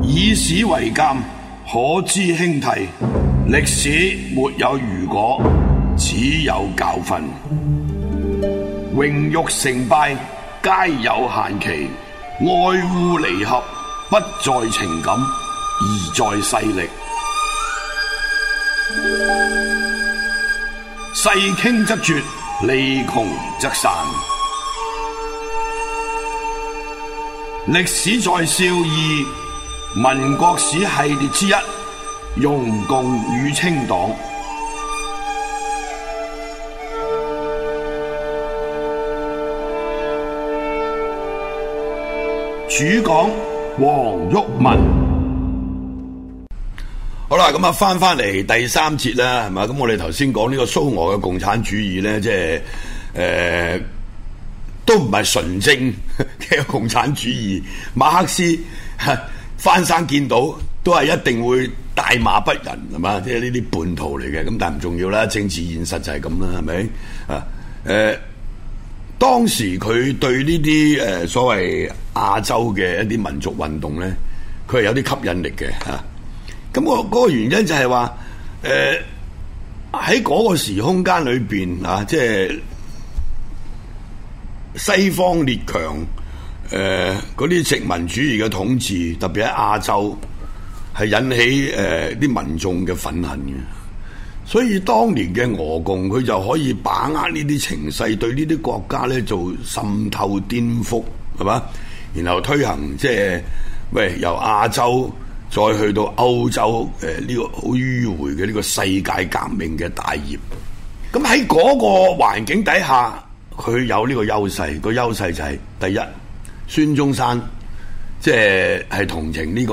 以史為鑑，可知興替。歷史沒有如果，只有教訓。榮辱成敗皆有限期，愛惡離合不在情感，而在勢力。勢傾則絕，利窮則散。歷史在笑貳，民國史系列之一，容共與清黨。主講黃毓民。好啦，咁啊翻嚟第三節啦，係嘛？咁我哋頭先講呢個蘇俄嘅共產主義咧，即係都唔係純正嘅共產主義。馬克思翻生見到都係一定會大罵不仁，係嘛？即係呢啲叛徒嚟嘅，咁但係唔重要啦，政治現實就係咁啦，係咪？當時佢對呢啲所謂亞洲嘅一啲民族運動咧，佢係有啲吸引力嘅嚇。咁嗰個原因就係話，喺嗰個時空間裏邊啊，即係西方列強嗰啲殖民主義嘅統治，特別喺亞洲，係引起啲民眾嘅憤恨嘅。所以當年嘅俄共佢就可以把握呢啲情勢，對呢啲國家咧做滲透顛覆，係嘛？然後推行即係由亞洲再去到歐洲呢個好迂迴嘅呢個世界革命嘅大業。咁喺嗰個環境底下，佢有呢個優勢。個優勢就係第一，孫中山即係同情呢個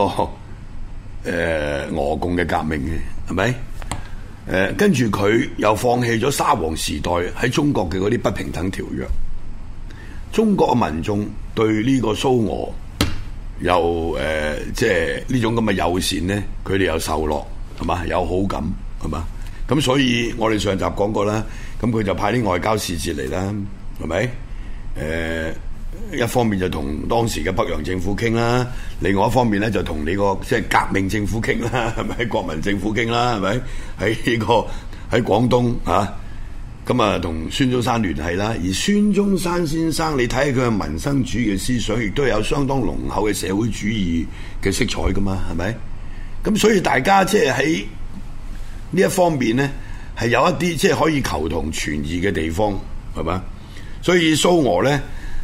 俄共嘅革命嘅，係咪？跟住佢又放棄咗沙皇時代喺中國嘅嗰啲不平等條約。中國嘅民眾對呢個蘇俄又即係呢種咁嘅友善咧，佢哋又受落，係嘛？有好感，係嘛？咁所以我哋上集講過啦，咁佢就派啲外交使節嚟啦，係咪？一方面就同當時嘅北洋政府傾啦，另外一方面咧就同你個即係革命政府傾啦，係咪？國民政府傾啦，係咪？喺呢個喺廣東啊，咁啊同孫中山聯繫啦。而孫中山先生，你睇下佢嘅民生主義嘅思想，亦都有相當濃厚嘅社會主義嘅色彩噶嘛，係咪？咁所以大家即係喺呢一方面咧，係有一啲即係可以求同存異嘅地方，係嘛？所以蘇俄咧。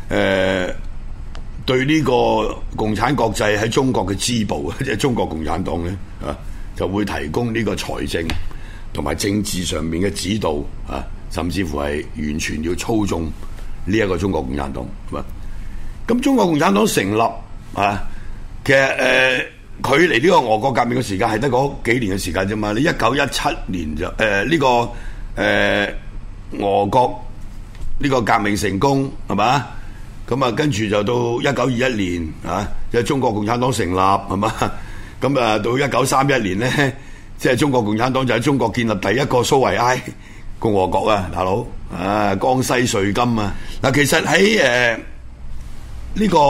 對呢個共產國際喺中國嘅支部，即係中國共產黨咧，就會提供呢個財政同埋政治上面嘅指導，甚至乎係完全要操縱呢一個中國共產黨，係嘛？咁中國共產黨成立其實距離呢個俄國革命嘅時間係得嗰幾年嘅時間啫嘛。你1917年就呢個俄國呢個革命成功，係嘛？咁啊，跟住就到1921年即係中國共產黨成立，係嘛？咁啊，到1931年咧，即係中國共產黨就喺中國建立第一個蘇維埃共和國啊，大佬江西瑞金啊。嗱，其實喺呢個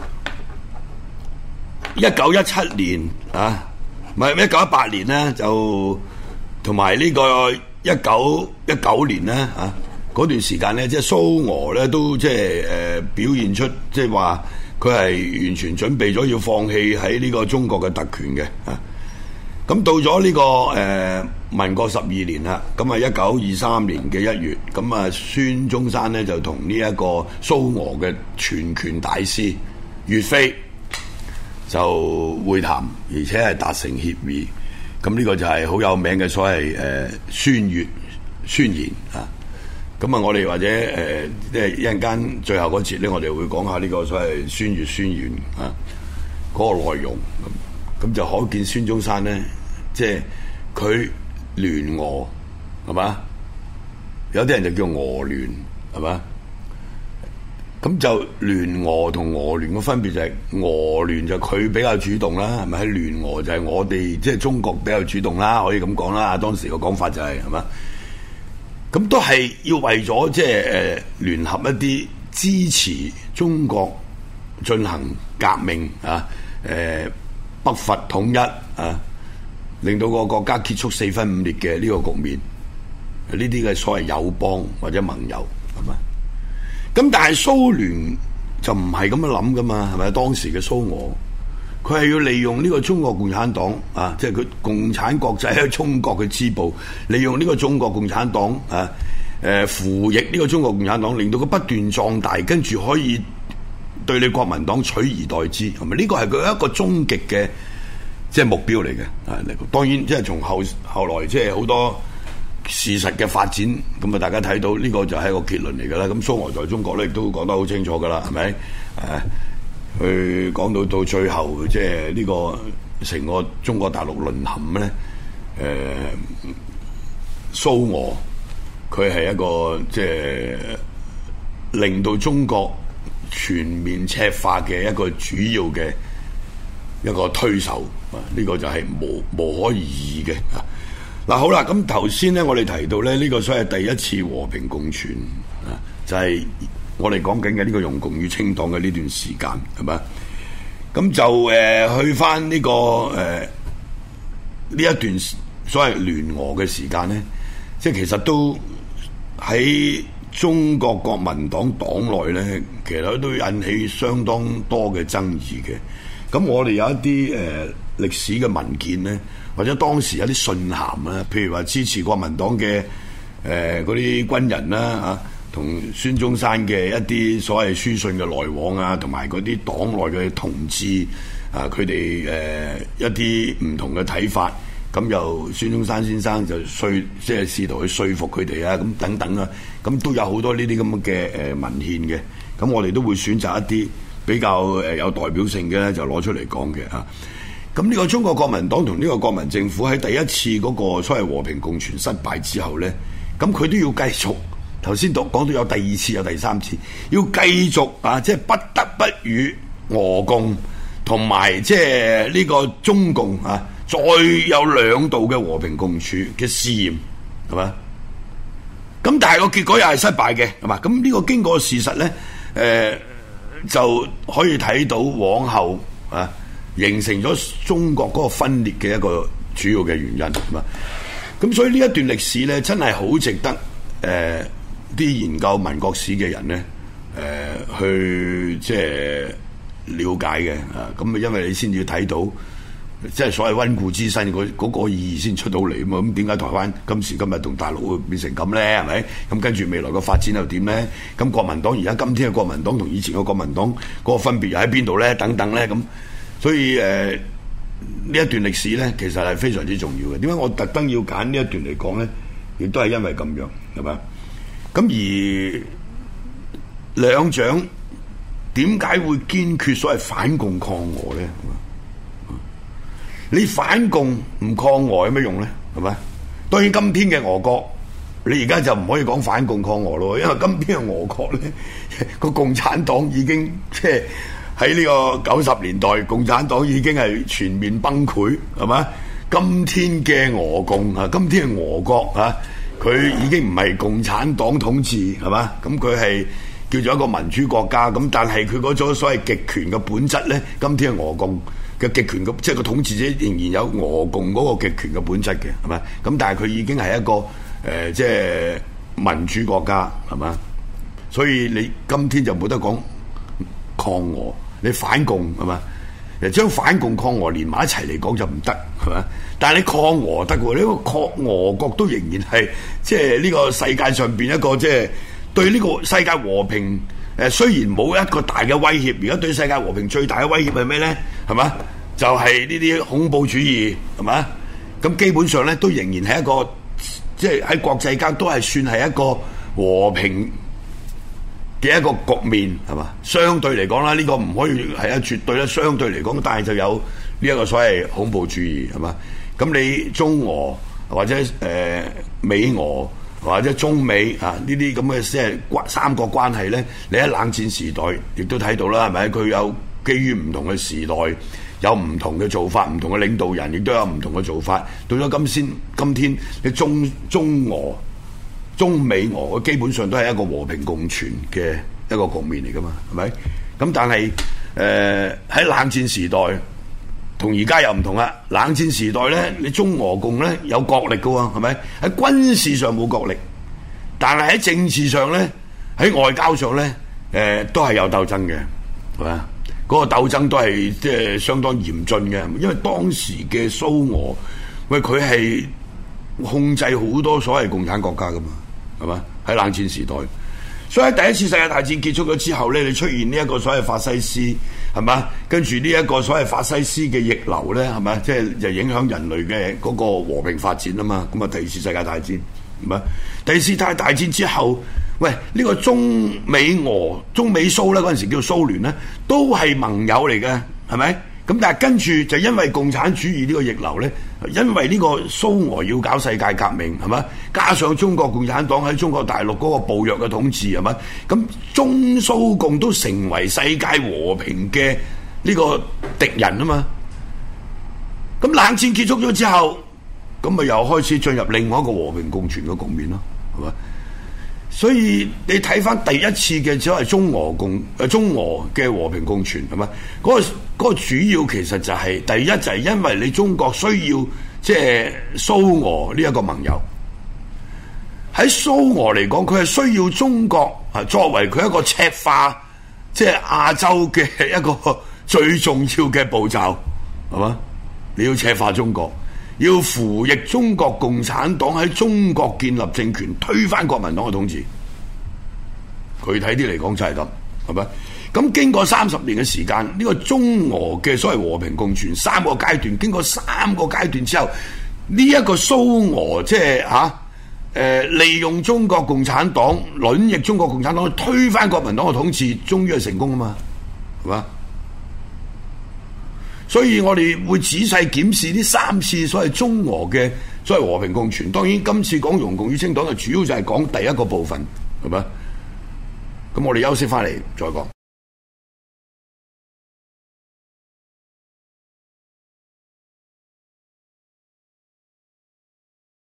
1917年唔係1918年咧，就同埋呢個1919年咧嗰段時間咧，即係蘇俄咧都即係表現出即係話佢係完全準備咗要放棄喺呢個中國嘅特權嘅咁到咗呢個民國12年啦，咁啊1923年嘅1月，咁啊孫中山咧就同呢一個蘇俄嘅全權大師岳飛就會談，而且係達成協議。咁呢個就係好有名嘅所謂孫岳宣言咁啊，我哋或者即係一陣間最後嗰節咧，我哋會講下呢個所謂孫岳宣言嗰個內容。咁就可見孫中山咧，即係佢聯俄係嘛？有啲人就叫俄聯係嘛？咁就聯俄同俄聯嘅分別就係俄聯就佢比較主動啦，係咪？喺聯俄就係我哋即係中國比較主動啦，可以咁講啦。當時個講法就係嘛？咁都係要為咗即係聯合一啲支持中國進行革命不北伐統一啊，令到個國家結束四分五裂嘅呢個局面，呢啲嘅所謂友邦或者盟友係咪？咁但係蘇聯就唔係咁樣諗噶嘛，係咪？當時嘅蘇俄，佢係要利用呢個中國共產黨啊，即係佢共產國際喺中國嘅支部，利用呢個中國共產黨啊，扶翼呢個中國共產黨，令到佢不斷壯大，跟住可以對你國民黨取而代之，係咪？呢個係佢一個終極嘅即係目標嚟嘅。啊，當然即係從後來即係好多事實嘅發展，咁啊大家睇到呢個就係一個結論嚟㗎啦。咁蘇俄在中國咧亦都講得好清楚㗎啦，係咪？佢講到最後，即係呢個成個中國大陸淪陷咧，蘇俄佢係一個即係令到中國全面赤化嘅一個主要嘅一個推手，呢個就係無可疑議嘅。嗱，好啦，咁頭先咧我哋提到咧呢個所謂第一次和平共存啊，就係我哋講緊嘅呢個容共與清黨嘅呢段時間，係咪？咁就去翻呢個呢一段所謂聯俄嘅時間咧，即係其實都喺中國國民黨黨內咧，其實都引起相當多嘅爭議嘅。咁我哋有一啲歷史嘅文件咧，或者當時有啲信函啊，譬如話支持國民黨嘅嗰啲軍人啦嚇，同孫中山嘅一啲所謂書信嘅來往啊，同埋嗰啲黨內嘅同志啊，佢哋一啲唔同嘅睇法，咁由孫中山先生就即係試圖去說服佢哋啊，咁等等啊，咁都有好多呢啲咁嘅文獻嘅，咁我哋都會選擇一啲比較有代表性嘅咧，就攞出嚟講嘅嚇。咁呢個中國國民黨同呢個國民政府喺第一次嗰個所謂和平共存失敗之後咧，咁佢都要繼續。頭先講到有第二次有第三次，要繼續啊，即係不得不與俄共同埋即係呢個中共啊，再有兩度嘅和平共處嘅試驗，係嘛？咁但係個結果又係失敗嘅，係嘛？咁呢個經過事實咧，就可以睇到往後啊，形成咗中國嗰個分裂嘅一個主要嘅原因，係嘛？咁所以呢一段歷史咧，真係好值得啲研究民國史嘅人咧，去即係了解嘅啊。咁因為你先至睇到，即係所謂溫故知新嗰個意義先出到嚟啊嘛。咁點解台灣今時今日同大陸會變成咁咧？係咪？咁跟住未來個發展又點咧？咁國民黨而家今天嘅國民黨同以前嘅國民黨嗰個分別又喺邊度咧？等等咧咁。所以呢一段歷史咧，其實係非常之重要嘅。點解我特登要揀呢一段嚟講咧？亦都係因為咁樣，係嘛？咁而兩蔣點解會堅決所謂反共抗俄咧？你反共唔抗俄有咩用咧？係咪？當然今天嘅俄國，你而家就唔可以講反共抗俄咯，因為今天嘅俄國咧，個共產黨已經即係喺呢個90年代，共產黨已經係全面崩潰，係咪？今天嘅俄共啊，今天嘅俄國啊，佢已經唔係共產黨統治，係嘛？咁佢係叫做一個民主國家，咁但係佢嗰種所謂極權嘅本質咧，今天嘅俄共嘅極權嘅，即係個統治者仍然有俄共嗰個極權嘅本質嘅，係咪？咁但係佢已經係一個即係民主國家，係嘛？所以你今天就冇得講抗俄，你反共係嘛？將反共抗俄連埋一齊嚟講就唔得，係咪？但係你抗俄得喎，呢個抗俄國都仍然係即係呢個世界上邊一個即係對呢個世界和平雖然冇一個大嘅威脅，而家對世界和平最大嘅威脅係咩咧？係嘛？就係呢啲恐怖主義，係嘛？咁基本上咧都仍然係一個即係喺國際間都係算係一個和平嘅一個局面，係嘛？相對嚟講啦，呢個唔可以係啊絕對啦。相對嚟講，但係就有呢一個所謂恐怖主義，係嘛？咁你中俄或者美俄或者中美啊呢啲咁嘅即係三國關係咧，你喺冷戰時代亦都睇到啦，係咪？佢有基於唔同嘅時代，有唔同嘅做法，唔同嘅領導人亦都有唔同嘅做法。到咗今天你中俄、中美俄，基本上都係一個和平共存嘅一個局面嚟噶嘛，係咪？咁但係喺冷戰時代同而家又唔同啦。冷戰時代咧，你中俄共咧有角力嘅喎，係咪？喺軍事上冇角力，但係喺政治上咧，喺外交上咧，都係有鬥爭嘅，係咪？嗰個鬥爭都係即係相當嚴峻嘅，因為當時嘅蘇俄，喂佢係控制好多所謂共產國家噶嘛，係嘛？喺冷戰時代，所以喺第一次世界大戰結束咗之後咧，你出現呢一個所謂法西斯，係嘛？跟住呢一個所謂法西斯嘅逆流咧，係咪？即係就影響人類嘅嗰個和平發展啊嘛。咁啊，第二次世界大戰，係嘛？第二次世界大戰之後，喂，呢個中美蘇咧嗰陣時叫蘇聯咧，都係盟友嚟嘅，係咪？咁但係跟住就因為共產主義呢個逆流咧，因為呢個蘇俄要搞世界革命，係咪？加上中國共產黨喺中國大陸嗰個暴虐嘅統治，係咪？咁中蘇共都成為世界和平嘅呢個敵人啊嘛。咁冷戰結束咗之後，咁咪又開始進入另外一個和平共存嘅局面咯，係咪？所以你睇翻第一次嘅所謂中俄嘅和平共存，係咪？嗰個主要其實就係第一就係因為你中國需要即係蘇俄呢一個盟友。喺蘇俄嚟講，佢係需要中國作為佢一個赤化即係亞洲嘅一個最重要嘅步驟，係嘛？你要赤化中國，要扶逆中國共產黨喺中國建立政權，推翻國民黨嘅統治。具體啲嚟講就係咁，係咪？咁經過30年嘅時間，呢個中俄嘅所謂和平共存3個階段，經過3個階段之後，呢一個蘇俄即係利用中國共產黨卵逆中國共產黨推翻國民黨嘅統治，終於係成功啊嘛，係嘛？所以我哋會仔細檢視呢3次所謂中俄嘅所謂和平共存。當然今次講容共與清黨就主要就係講第一個部分，係咪？咁我哋休息翻嚟再講。